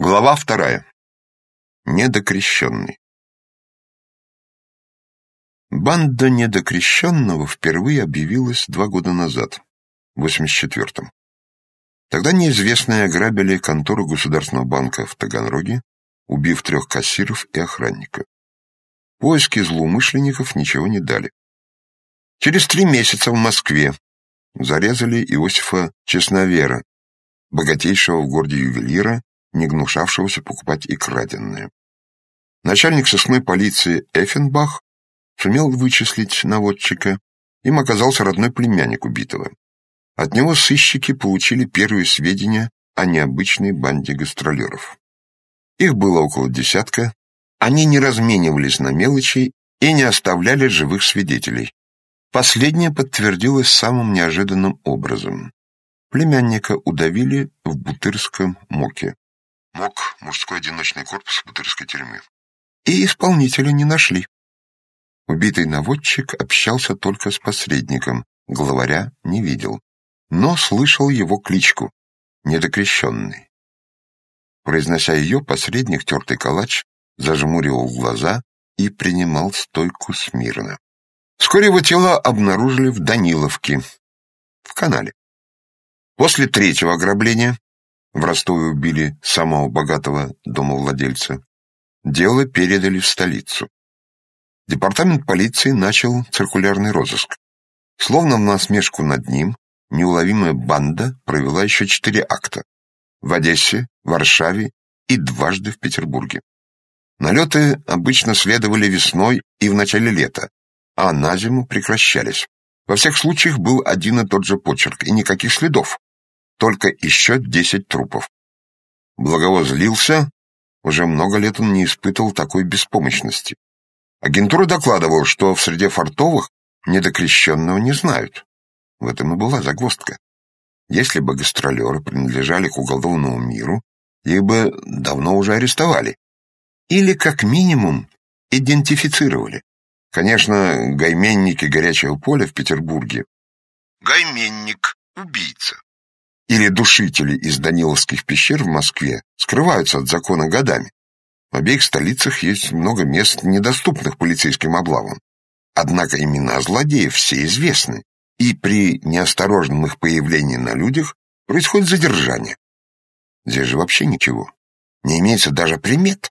Глава 2. Недокрещенный. Банда недокрещенного впервые объявилась 2 года назад, в 1984-м. Тогда неизвестные ограбили контору Государственного банка в Таганроге, убив 3 кассиров и охранника. Поиски злоумышленников ничего не дали. Через 3 месяца в Москве зарезали Иосифа Честновера, богатейшего в городе ювелира, не гнушавшегося покупать и краденное. Начальник сыскной полиции Эффенбах сумел вычислить наводчика. Им оказался родной племянник убитого. От него сыщики получили первые сведения о необычной банде гастролеров. Их было около 10. Они не разменивались на мелочи и не оставляли живых свидетелей. Последнее подтвердилось самым неожиданным образом. Племянника удавили в Бутырском МОКе. МОК – мужской одиночный корпус Бутырской тюрьмы. И исполнителя не нашли. Убитый наводчик общался только с посредником, главаря не видел, но слышал его кличку – Недокрещенный. Произнося ее, посредник, тертый калач, зажмуривал глаза и принимал стойку смирно. Вскоре его тело обнаружили в Даниловке, в канале. После 3-го ограбления в Ростове убили самого богатого домовладельца. Дело передали в столицу. Департамент полиции начал циркулярный розыск. Словно в насмешку над ним, неуловимая банда провела еще 4 акта. В Одессе, Варшаве и дважды в Петербурге. Налеты обычно следовали весной и в начале лета, а на зиму прекращались. Во всех случаях был один и тот же почерк, и никаких следов. Только еще 10 трупов. Благово злился, уже много лет он не испытывал такой беспомощности. Агентура докладывала, что в среде фартовых недокрещенного не знают. В этом и была загвоздка. Если бы гастролеры принадлежали к уголовному миру, их бы давно уже арестовали. Или, как минимум, идентифицировали. Конечно, гайменники горячего поля в Петербурге. Гайменник – убийца. Или душители из Даниловских пещер в Москве скрываются от закона годами. В обеих столицах есть много мест, недоступных полицейским облавам. Однако имена злодеев все известны, и при неосторожном их появлении на людях происходит задержание. Здесь же вообще ничего. Не имеется даже примет.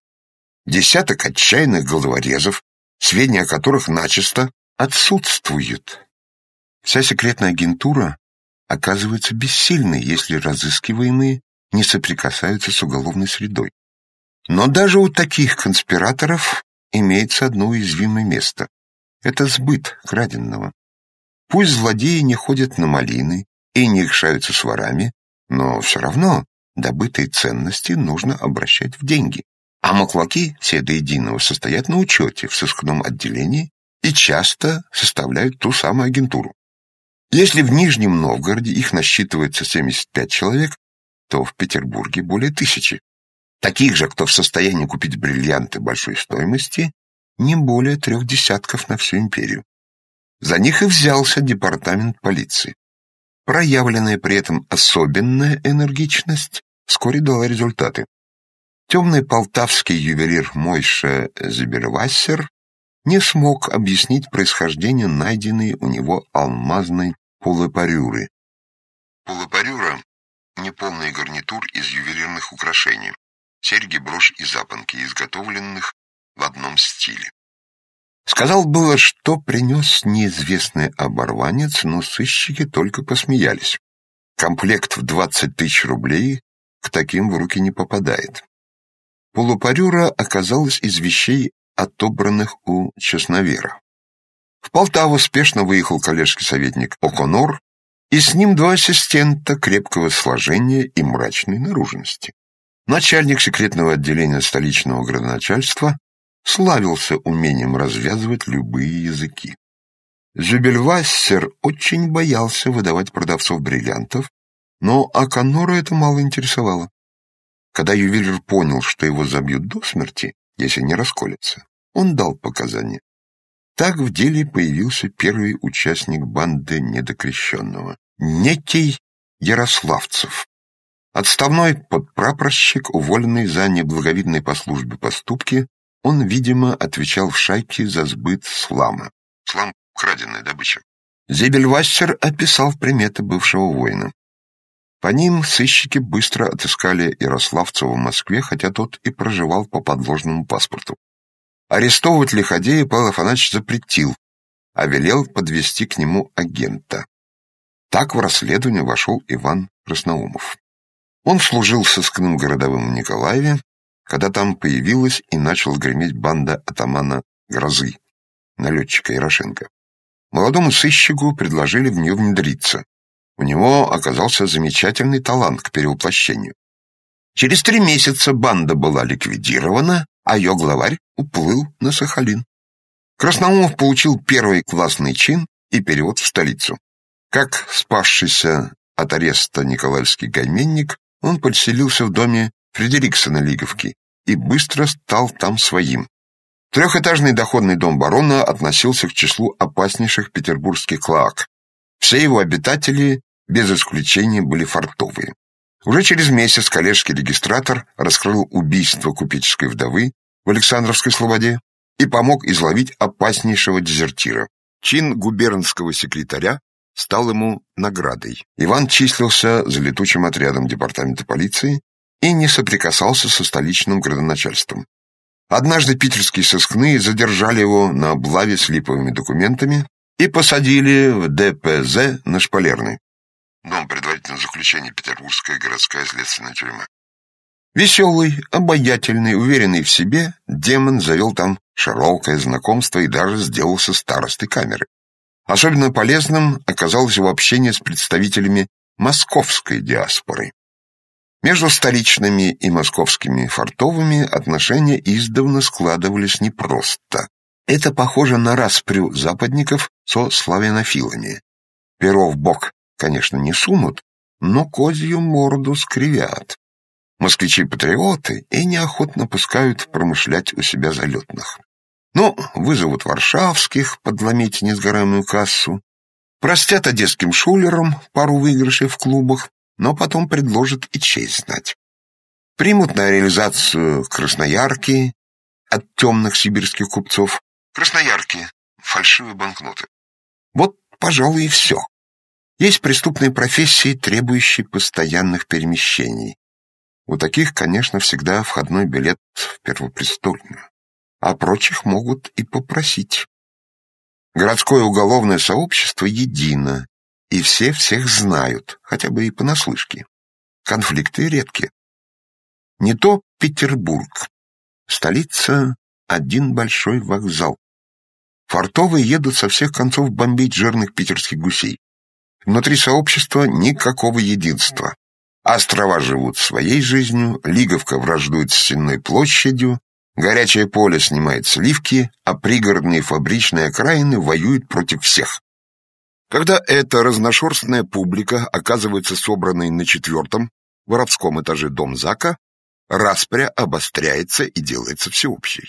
10 отчаянных головорезов, сведения о которых начисто отсутствуют. Вся секретная агентура оказывается бессильной, если разыскиваемые не соприкасаются с уголовной средой. Но даже у таких конспираторов имеется одно уязвимое место. Это сбыт краденного. Пусть злодеи не ходят на малины и не икшаются с ворами, но все равно добытые ценности нужно обращать в деньги. А маклаки все до единого состоят на учете в сыскном отделении и часто составляют ту самую агентуру. Если в Нижнем Новгороде их насчитывается 75 человек, то в Петербурге более 1000. Таких же, кто в состоянии купить бриллианты большой стоимости, не более 3 десятков на всю империю. За них и взялся департамент полиции. Проявленная при этом особенная энергичность вскоре дала результаты. Темный полтавский ювелир Мойша Зибервассер не смог объяснить происхождение найденной у него алмазной полупарюры. Полупарюра – неполный гарнитур из ювелирных украшений, серьги, брошь и запонки, изготовленных в одном стиле. Сказал было, что принес неизвестный оборванец, но сыщики только посмеялись. Комплект в 20 000 рублей к таким в руки не попадает. Полупарюра оказалась из вещей, отобранных у Честновера. В Полтаву спешно выехал коллежский советник О'Коннор, и с ним 2 ассистента крепкого сложения и мрачной наружности. Начальник секретного отделения столичного градоначальства славился умением развязывать любые языки. Зюбельвассер очень боялся выдавать продавцов бриллиантов, но О'Коннора это мало интересовало. Когда ювелир понял, что его забьют до смерти, если не расколется, он дал показания. Так в деле появился первый участник банды недокрещенного, некий Ярославцев. Отставной подпрапорщик, уволенный за неблаговидные по службе поступки, он, видимо, отвечал в шайке за сбыт слама. Слам — краденая добыча. Зебельвассер описал приметы бывшего воина. По ним сыщики быстро отыскали Ярославцева в Москве, хотя тот и проживал по подложному паспорту. Арестовывать лиходея Павел Афанасьевич запретил, а велел подвести к нему агента. Так в расследование вошел Иван Красноумов. Он служил сыскным городовым в Николаеве, когда там появилась и начала греметь банда атамана Грозы, налетчика Ярошенко. Молодому сыщику предложили в нее внедриться. У него оказался замечательный талант к перевоплощению. Через 3 месяца банда была ликвидирована, а ее главарь уплыл на Сахалин. Красноумов получил первый классный чин и перевод в столицу. Как спасшийся от ареста николаевский гайменник, он поселился в доме Фредериксона Лиговки и быстро стал там своим. 3-этажный доходный дом барона относился к числу опаснейших петербургских клоак. Все его обитатели, без исключения, были фартовые. Уже через месяц коллежский регистратор раскрыл убийство купеческой вдовы в Александровской Слободе и помог изловить опаснейшего дезертира. Чин губернского секретаря стал ему наградой. Иван числился за летучим отрядом департамента полиции и не соприкасался со столичным градоначальством. Однажды питерские сыскные задержали его на облаве с липовыми документами и посадили в ДПЗ на Шпалерной. Дом предварительного заключения, Петербургская городская следственная тюрьма. Веселый, обаятельный, уверенный в себе, демон завел там широкое знакомство и даже сделался старостой камеры. Особенно полезным оказалось его общение с представителями московской диаспоры. Между столичными и московскими фартовыми отношения издавна складывались непросто. Это похоже на распрю западников со славянофилами. Перо в бок, конечно, не сунут, но козью морду скривят. Москвичи-патриоты и неохотно пускают промышлять у себя залетных. Вызовут варшавских подломить несгораемую кассу, простят одесским шулерам пару выигрышей в клубах, но потом предложат и честь знать. Примут на реализацию красноярки от темных сибирских купцов. Красноярки — фальшивые банкноты. Вот, пожалуй, и все. Есть преступные профессии, требующие постоянных перемещений. У таких, конечно, всегда входной билет в Первопрестольную, а прочих могут и попросить. Городское уголовное сообщество едино, и все всех знают, хотя бы и понаслышке. Конфликты редки. Не то Петербург. Столица — один большой вокзал. Фартовые едут со всех концов бомбить жирных питерских гусей. Внутри сообщества никакого единства. Острова живут своей жизнью, Лиговка враждует с Сенной площадью, Горячее поле снимает сливки, а пригородные фабричные окраины воюют против всех. Когда эта разношерстная публика оказывается собранной на 4-м воровском этаже домзака, распря обостряется и делается всеобщей.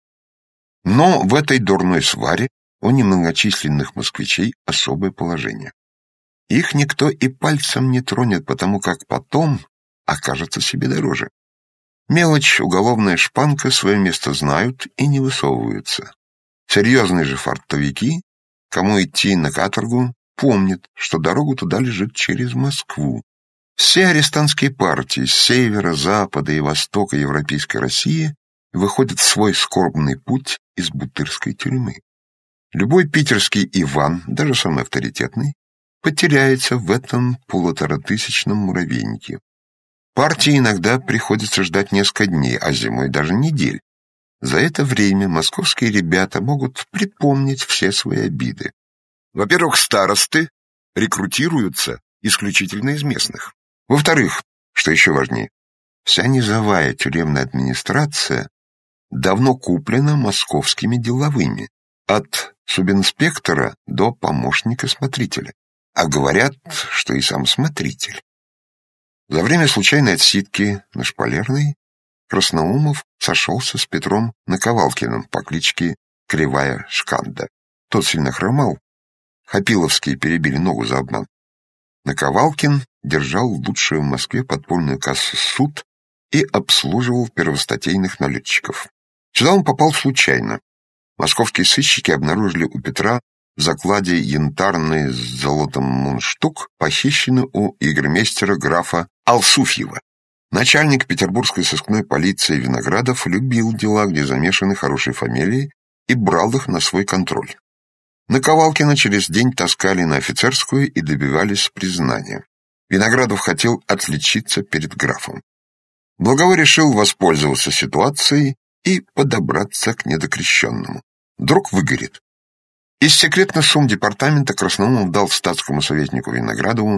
Но в этой дурной сваре у немногочисленных москвичей особое положение. Их никто и пальцем не тронет, потому как потом окажется себе дороже. Мелочь, уголовная шпанка свое место знают и не высовываются. Серьезные же фартовики, кому идти на каторгу, помнят, что дорога туда лежит через Москву. Все арестантские партии с севера, запада и востока Европейской России выходят в свой скорбный путь из Бутырской тюрьмы. Любой питерский Иван, даже самый авторитетный, потеряется в этом 1500-тысячном муравейнике. Партии иногда приходится ждать несколько дней, а зимой даже недель. За это время московские ребята могут припомнить все свои обиды. Во-первых, старосты рекрутируются исключительно из местных. Во-вторых, что еще важнее, вся низовая тюремная администрация давно куплена московскими деловыми, от субинспектора до помощника смотрителя. А говорят, что и сам смотритель. За время случайной отсидки на Шпалерной Красноумов сошелся с Петром Наковалкиным по кличке Кривая Шканда. Тот сильно хромал. Хапиловские перебили ногу за обман. Наковалкин держал лучшую в Москве подпольную кассу «Суд» и обслуживал первостатейных налетчиков. Сюда он попал случайно. Московские сыщики обнаружили у Петра в закладе янтарный с золотом мундштук, похищенный у егермейстера графа Алсуфьева. Начальник петербургской сыскной полиции Виноградов любил дела, где замешаны хорошие фамилии, и брал их на свой контроль. На Ковалкина через день таскали на офицерскую и добивались признания. Виноградов хотел отличиться перед графом. Благовой решил воспользоваться ситуацией и подобраться к недокрещенному. Вдруг выгорит. Из секретных сумм департамента Красноумов дал статскому советнику Виноградову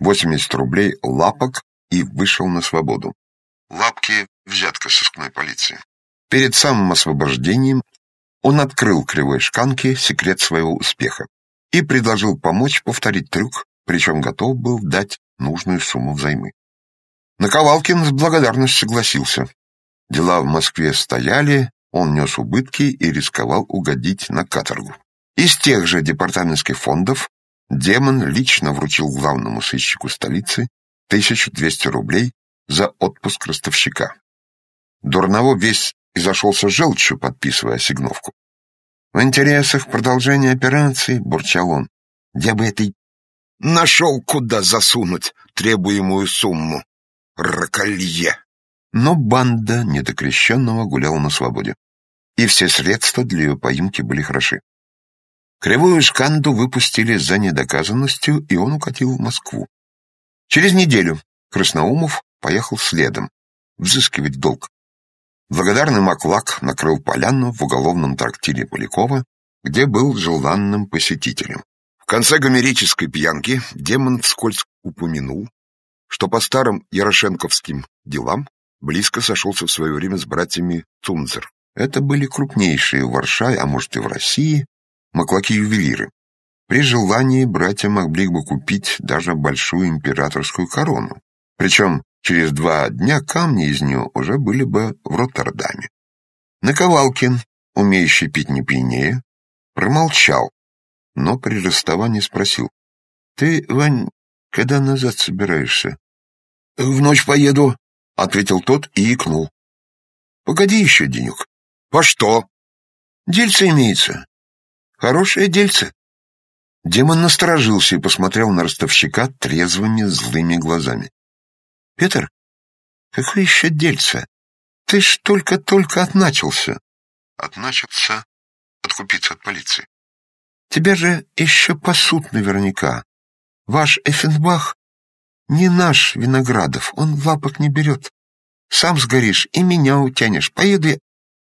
80 рублей лапок и вышел на свободу. Лапки — взятка сыскной полиции. Перед самым освобождением он открыл кривой шканке секрет своего успеха и предложил помочь повторить трюк, причем готов был дать нужную сумму взаймы. Наковалкин с благодарностью согласился. Дела в Москве стояли, он нес убытки и рисковал угодить на каторгу. Из тех же департаментских фондов Демон лично вручил главному сыщику столицы 1200 рублей за отпуск ростовщика. Дурново весь и зашелся желчью, подписывая ассигновку. «В интересах продолжения операции», — бурчал он, — «я бы этой нашел, куда засунуть требуемую сумму. Раколье». Но банда недокрещенного гуляла на свободе, и все средства для ее поимки были хороши. Кривую шканду выпустили за недоказанностью, и он укатил в Москву. Через неделю Красноумов поехал следом, взыскивать долг. Благодарный Маклак накрыл поляну в уголовном трактире Полякова, где был желанным посетителем. В конце гомерической пьянки Демон вскользь упомянул, что по старым ярошенковским делам близко сошелся в свое время с братьями Цунцер. Это были крупнейшие в Варшаве, а может и в России, маклаки-ювелиры. При желании братья могли бы купить даже большую императорскую корону. Причем через 2 дня камни из нее уже были бы в Роттердаме. Наковалкин, умеющий пить не пьянее, промолчал, но при расставании спросил: «Ты, Вань, когда назад собираешься?» «В ночь поеду», — ответил тот и икнул. «Погоди еще денек». «По что?» «Дельце имеется. Хорошее дельце». Демон насторожился и посмотрел на ростовщика трезвыми злыми глазами. «Петр, какое еще дельце? Ты ж только-только отначился». «Отначился? Откупиться от полиции». «Тебя же еще пасут наверняка. Ваш Эффенбах не наш Виноградов, он лапок не берет. Сам сгоришь и меня утянешь. Поеду я...»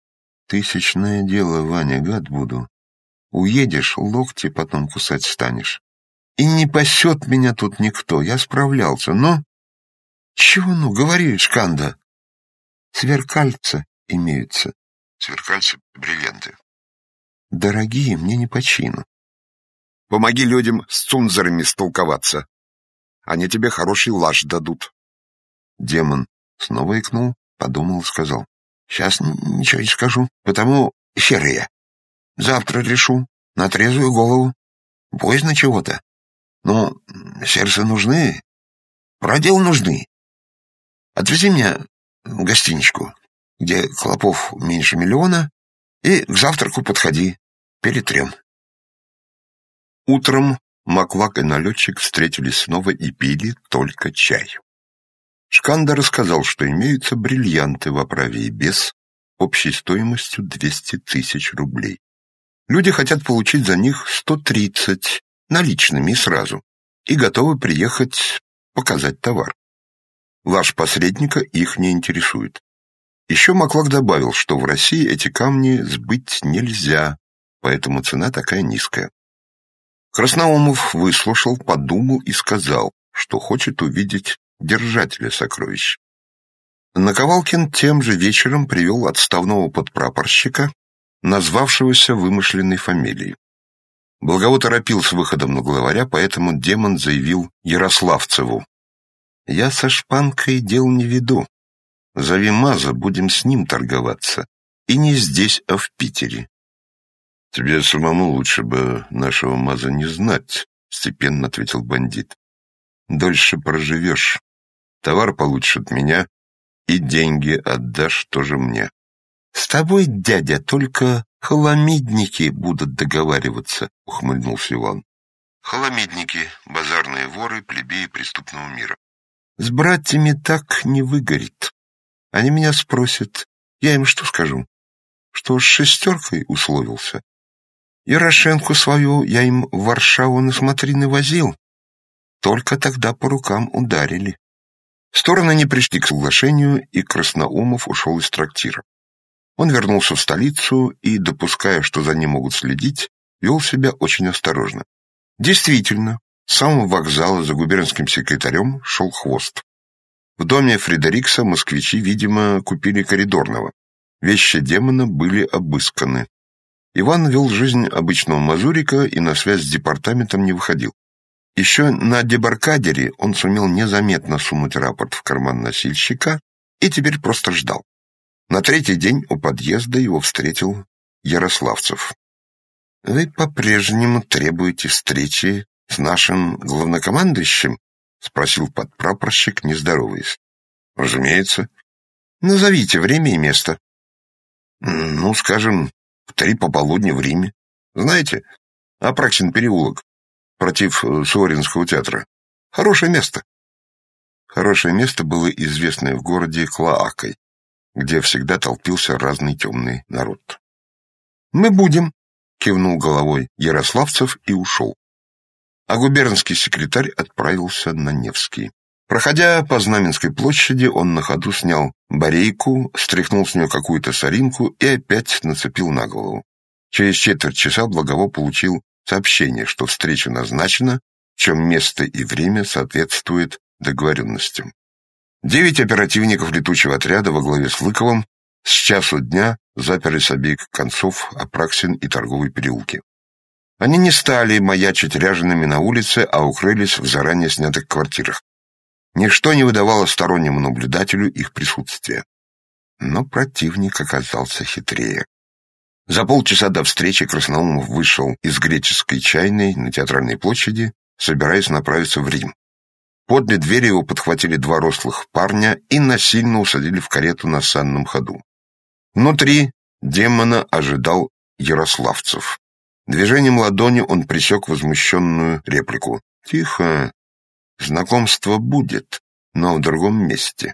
«Тысячное дело, Ваня, гад буду. Уедешь, локти потом кусать станешь. И не пасет меня тут никто, я справлялся, но...» «Чего, говори, шканда?» «Сверкальца имеются». «Сверкальцы — бриллианты». «Дорогие, мне не по чину». «Помоги людям с цунзерами столковаться. Они тебе хороший лаж дадут». Демон снова икнул, подумал и сказал: «Сейчас ничего не скажу, потому херы я. Завтра решу, на трезвую голову. Поздно чего-то. Но сердце нужны, продел нужны. Отвези меня в гостиничку, где клопов меньше 1 миллиона, и к завтраку подходи, перетрем». Утром Маклак и налетчик встретились снова и пили только чай. Шканда рассказал, что имеются бриллианты в оправе и без, общей стоимостью 200 000 рублей. Люди хотят получить за них 130 наличными сразу и готовы приехать показать товар. Лаж посредника их не интересует. Еще Маклак добавил, что в России эти камни сбыть нельзя, поэтому цена такая низкая. Красноумов выслушал, подумал и сказал, что хочет увидеть держателя сокровищ. Наковалкин тем же вечером привел отставного подпрапорщика, назвавшегося вымышленной фамилией. Благово торопил с выходом на главаря, поэтому Демон заявил Ярославцеву: «Я со шпанкой дел не веду. Зови Маза, будем с ним торговаться. И не здесь, а в Питере». «Тебе самому лучше бы нашего Маза не знать», — степенно ответил бандит. дольше проживешь. Товар получишь от меня, и деньги отдашь тоже мне. С тобой, дядя, только халамидники будут договариваться, ухмыльнулся Иван. Халамидники — базарные воры, плебеи преступного мира. С братьями так не выгорит. Они меня спросят, я им что скажу? Что с шестеркой условился? Ярошенко свою я им в Варшаву на смотрины возил. Только тогда по рукам ударили. Стороны не пришли к соглашению, и Красноумов ушел из трактира. Он вернулся в столицу и, допуская, что за ним могут следить, вел себя очень осторожно. Действительно, с самого вокзала за губернским секретарем шел хвост. В доме Фредерикса москвичи, видимо, купили коридорного. Вещи демона были обысканы. Иван вел жизнь обычного мазурика и на связь с департаментом не выходил. Еще на дебаркадере он сумел незаметно сунуть рапорт в карман носильщика и теперь просто ждал. На третий день у подъезда его встретил Ярославцев. «Вы по-прежнему требуете встречи с нашим главнокомандующим?» — спросил подпрапорщик, не здороваясь. «Разумеется. Назовите время и место». «Ну, скажем, в 3 пополудни в Риме. Знаете, Апраксин переулок, против Суворинского театра. Хорошее место». Хорошее место было известное в городе Клоакой, где всегда толпился разный темный народ. «Мы будем», — кивнул головой Ярославцев и ушел. А губернский секретарь отправился на Невский. Проходя по Знаменской площади, он на ходу снял барейку, стряхнул с нее какую-то соринку и опять нацепил на голову. Через четверть часа Благово получил сообщение, что встреча назначена, в чем место и время соответствует договоренностям. 9 оперативников летучего отряда во главе с Лыковым с часу дня заперли с обеих концов Апраксин и Торговые переулки. Они не стали маячить ряжеными на улице, а укрылись в заранее снятых квартирах. Ничто не выдавало стороннему наблюдателю их присутствия. Но противник оказался хитрее. За полчаса до встречи Красноумов вышел из Греческой чайной на Театральной площади, собираясь направиться в Рим. Подле двери его подхватили 2 рослых парня и насильно усадили в карету на санном ходу. Внутри демона ожидал Ярославцев. Движением ладони он пресек возмущенную реплику. «Тихо, знакомство будет, но в другом месте».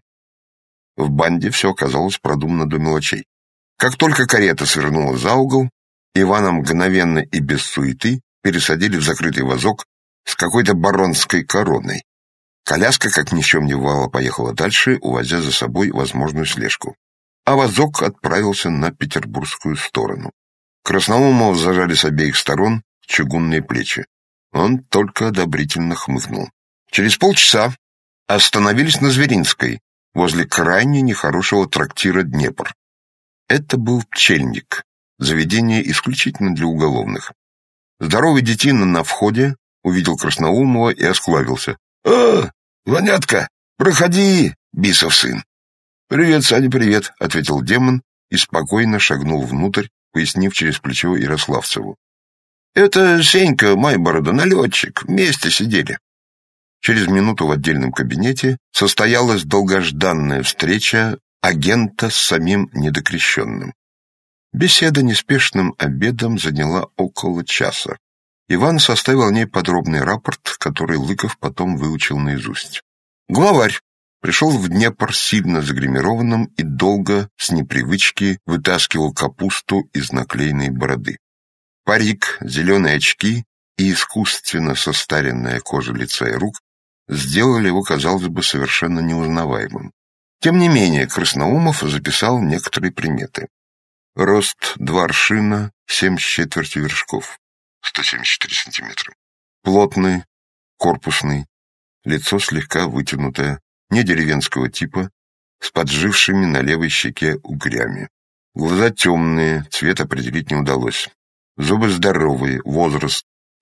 В банде все оказалось продумано до мелочей. Как только карета свернула за угол, Ивана мгновенно и без суеты пересадили в закрытый вазок с какой-то баронской короной. Коляска, как ни в чем не бывало, поехала дальше, увозя за собой возможную слежку. А вазок отправился на петербургскую сторону. Красноумова зажали с обеих сторон чугунные плечи. Он только одобрительно хмыкнул. Через полчаса остановились на Зверинской, возле крайне нехорошего трактира «Днепр». Это был пчельник, заведение исключительно для уголовных. Здоровый детина на входе увидел Красноумова и осклабился. «А, Ванятка, проходи, бисов сын!» «Привет, Саня, привет», — ответил демон и спокойно шагнул внутрь, пояснив через плечо Ярославцеву. «Это Сенька Майборода, налетчик, вместе сидели». Через минуту в отдельном кабинете состоялась долгожданная встреча агента с самим недокрещенным. Беседа неспешным обедом заняла около часа. Иван составил о ней подробный рапорт, который Лыков потом выучил наизусть. Главарь пришел в Днепр сильно загримированным и долго, с непривычки, вытаскивал капусту из наклеенной бороды. Парик, зеленые очки и искусственно состаренная кожа лица и рук сделали его, казалось бы, совершенно неузнаваемым. Тем не менее, Красноумов записал некоторые приметы. Рост 2 аршина, 7 с четвертью вершков, 174 сантиметра. Плотный, корпусный, лицо слегка вытянутое, не деревенского типа, с поджившими на левой щеке угрями. Глаза темные, цвет определить не удалось. Зубы здоровые, возраст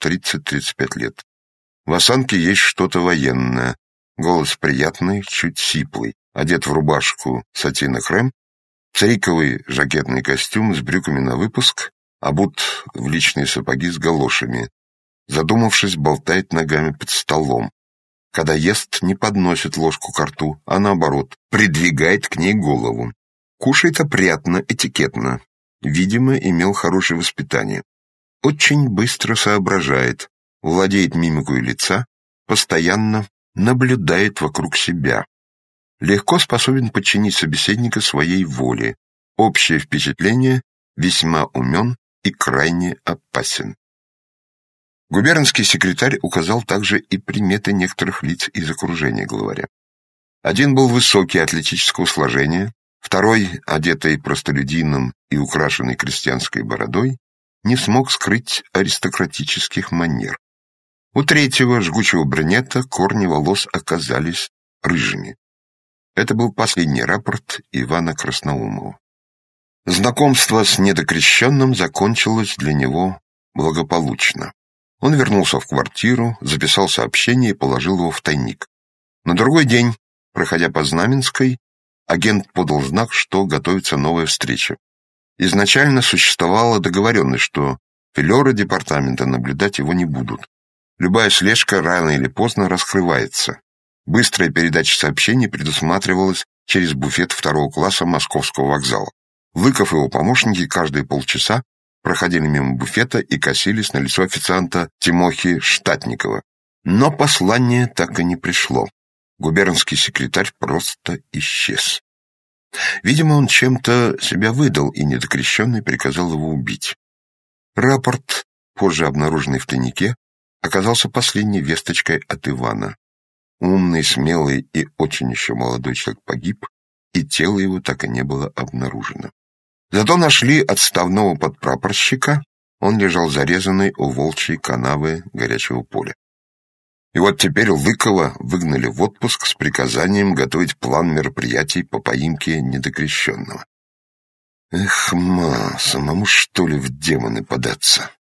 30-35 лет. В осанке есть что-то военное, голос приятный, чуть сиплый, одет в рубашку сатино-крем, цриковый жакетный костюм с брюками на выпуск, обут в личные сапоги с галошами. Задумавшись, болтает ногами под столом. Когда ест, не подносит ложку ко рту, а наоборот, придвигает к ней голову. Кушает опрятно, этикетно. Видимо, имел хорошее воспитание. Очень быстро соображает, владеет мимикой лица, постоянно наблюдает вокруг себя. Легко способен подчинить собеседника своей воле. Общее впечатление – весьма умен и крайне опасен. Губернский секретарь указал также и приметы некоторых лиц из окружения главаря. Один был высокий, атлетического сложения, второй, одетый простолюдином и украшенный крестьянской бородой, не смог скрыть аристократических манер. У третьего, жгучего брюнета, корни волос оказались рыжими. Это был последний рапорт Ивана Красноумова. Знакомство с недокрещенным закончилось для него благополучно. Он вернулся в квартиру, записал сообщение и положил его в тайник. На другой день, проходя по Знаменской, агент подал знак, что готовится новая встреча. Изначально существовала договоренность, что филеры департамента наблюдать его не будут. Любая слежка рано или поздно раскрывается. Быстрая передача сообщений предусматривалась через буфет второго класса Московского вокзала. Лыков и его помощники каждые полчаса проходили мимо буфета и косились на лицо официанта Тимохи Штатникова. Но послание так и не пришло. Губернский секретарь просто исчез. Видимо, он чем-то себя выдал, и недокрещенный приказал его убить. Рапорт, позже обнаруженный в тайнике, оказался последней весточкой от Ивана. Умный, смелый и очень еще молодой человек погиб, и тело его так и не было обнаружено. Зато нашли отставного подпрапорщика, он лежал зарезанный у волчьей канавы горячего поля. И вот теперь Лыкова выгнали в отпуск с приказанием готовить план мероприятий по поимке недокрещенного. Эх, самому что ли в демоны податься?